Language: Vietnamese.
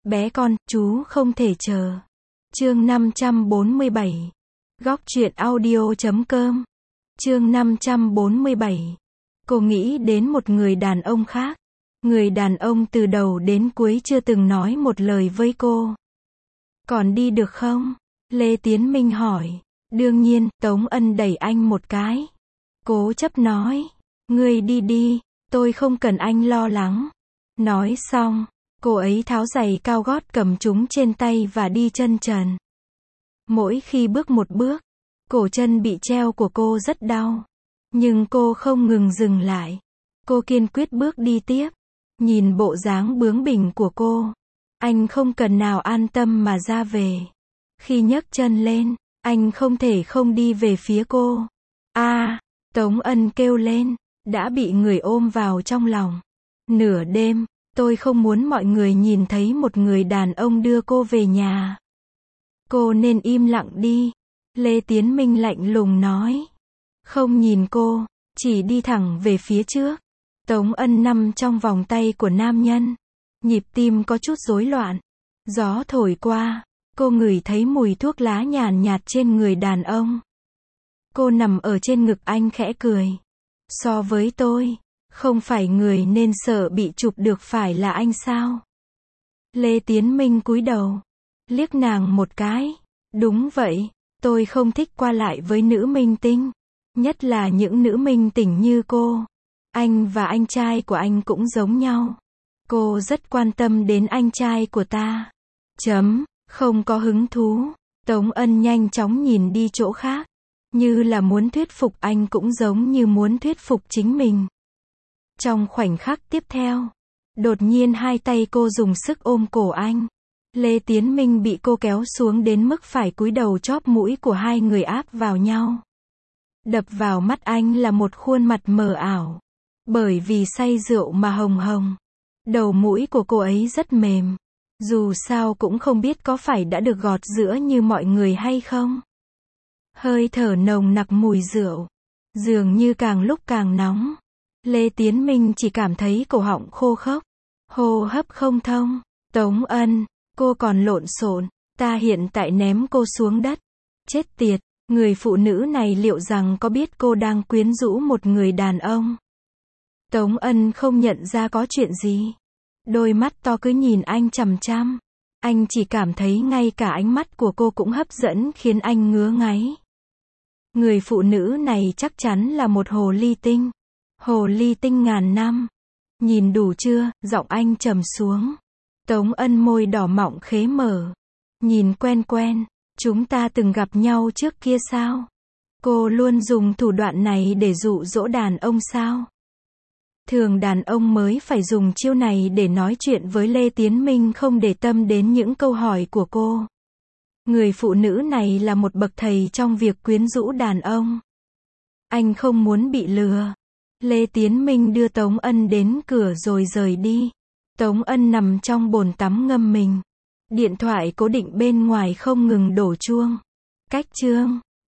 Bé con, chú không thể chờ. Chương 547. Góc truyện audio.com. Chương 547. Cô nghĩ đến một người đàn ông khác. Người đàn ông từ đầu đến cuối chưa từng nói một lời với cô. Còn đi được không? Lê Tiến Minh hỏi. Đương nhiên, Tống Ân đẩy anh một cái. Cố chấp nói. Ngươi đi đi, tôi không cần anh lo lắng. Nói xong, cô ấy tháo giày cao gót cầm chúng trên tay và đi chân trần. Mỗi khi bước một bước, cổ chân bị treo của cô rất đau. Nhưng cô không ngừng dừng lại. Cô kiên quyết bước đi tiếp. Nhìn bộ dáng bướng bỉnh của cô, anh không cần nào an tâm mà ra về. Khi nhấc chân lên, anh không thể không đi về phía cô. Tống Ân kêu lên, đã bị người ôm vào trong lòng. Nửa đêm, tôi không muốn mọi người nhìn thấy một người đàn ông đưa cô về nhà. Cô nên im lặng đi. Lê Tiến Minh lạnh lùng nói. Không nhìn cô, chỉ đi thẳng về phía trước. Tống Ân nằm trong vòng tay của nam nhân. Nhịp tim có chút rối loạn. Gió thổi qua, cô ngửi thấy mùi thuốc lá nhàn nhạt trên người đàn ông. Cô nằm ở trên ngực anh khẽ cười. So với tôi, không phải người nên sợ bị chụp được phải là anh sao? Lê Tiến Minh cúi đầu, liếc nàng một cái. Đúng vậy, tôi không thích qua lại với nữ minh tinh. Nhất là những nữ minh tinh như cô. Anh và anh trai của anh cũng giống nhau. Cô rất quan tâm đến anh trai của ta. Không có hứng thú. Tống Ân nhanh chóng nhìn đi chỗ khác. Như là muốn thuyết phục anh cũng giống như muốn thuyết phục chính mình. Trong khoảnh khắc tiếp theo, đột nhiên hai tay cô dùng sức ôm cổ anh. Lê Tiến Minh bị cô kéo xuống đến mức phải cúi đầu, chóp mũi của hai người áp vào nhau. Đập vào mắt anh là một khuôn mặt mờ ảo. Bởi vì say rượu mà hồng hồng. Đầu mũi của cô ấy rất mềm. Dù sao cũng không biết có phải đã được gọt giữa như mọi người hay không. Hơi thở nồng nặc mùi rượu. Dường như càng lúc càng nóng. Lê Tiến Minh chỉ cảm thấy cổ họng khô khốc. Hô hấp không thông. Tống Ân, cô còn lộn xộn. Ta hiện tại ném cô xuống đất. Chết tiệt, người phụ nữ này liệu rằng có biết cô đang quyến rũ một người đàn ông? Tống Ân không nhận ra có chuyện gì. Đôi mắt to cứ nhìn anh chằm chằm. Anh chỉ cảm thấy ngay cả ánh mắt của cô cũng hấp dẫn khiến anh ngứa ngáy. Người phụ nữ này chắc chắn là một hồ ly tinh. Hồ ly tinh ngàn năm. Nhìn đủ chưa? Giọng anh trầm xuống. Tống Ân môi đỏ mọng khế mở. Nhìn quen quen. Chúng ta từng gặp nhau trước kia sao? Cô luôn dùng thủ đoạn này để dụ dỗ đàn ông sao? Thường đàn ông mới phải dùng chiêu này để nói chuyện với Lê Tiến Minh, không để tâm đến những câu hỏi của cô. Người phụ nữ này là một bậc thầy trong việc quyến rũ đàn ông. Anh không muốn bị lừa. Lê Tiến Minh đưa Tống Ân đến cửa rồi rời đi. Tống Ân nằm trong bồn tắm ngâm mình. Điện thoại cố định bên ngoài không ngừng đổ chuông. Cách chương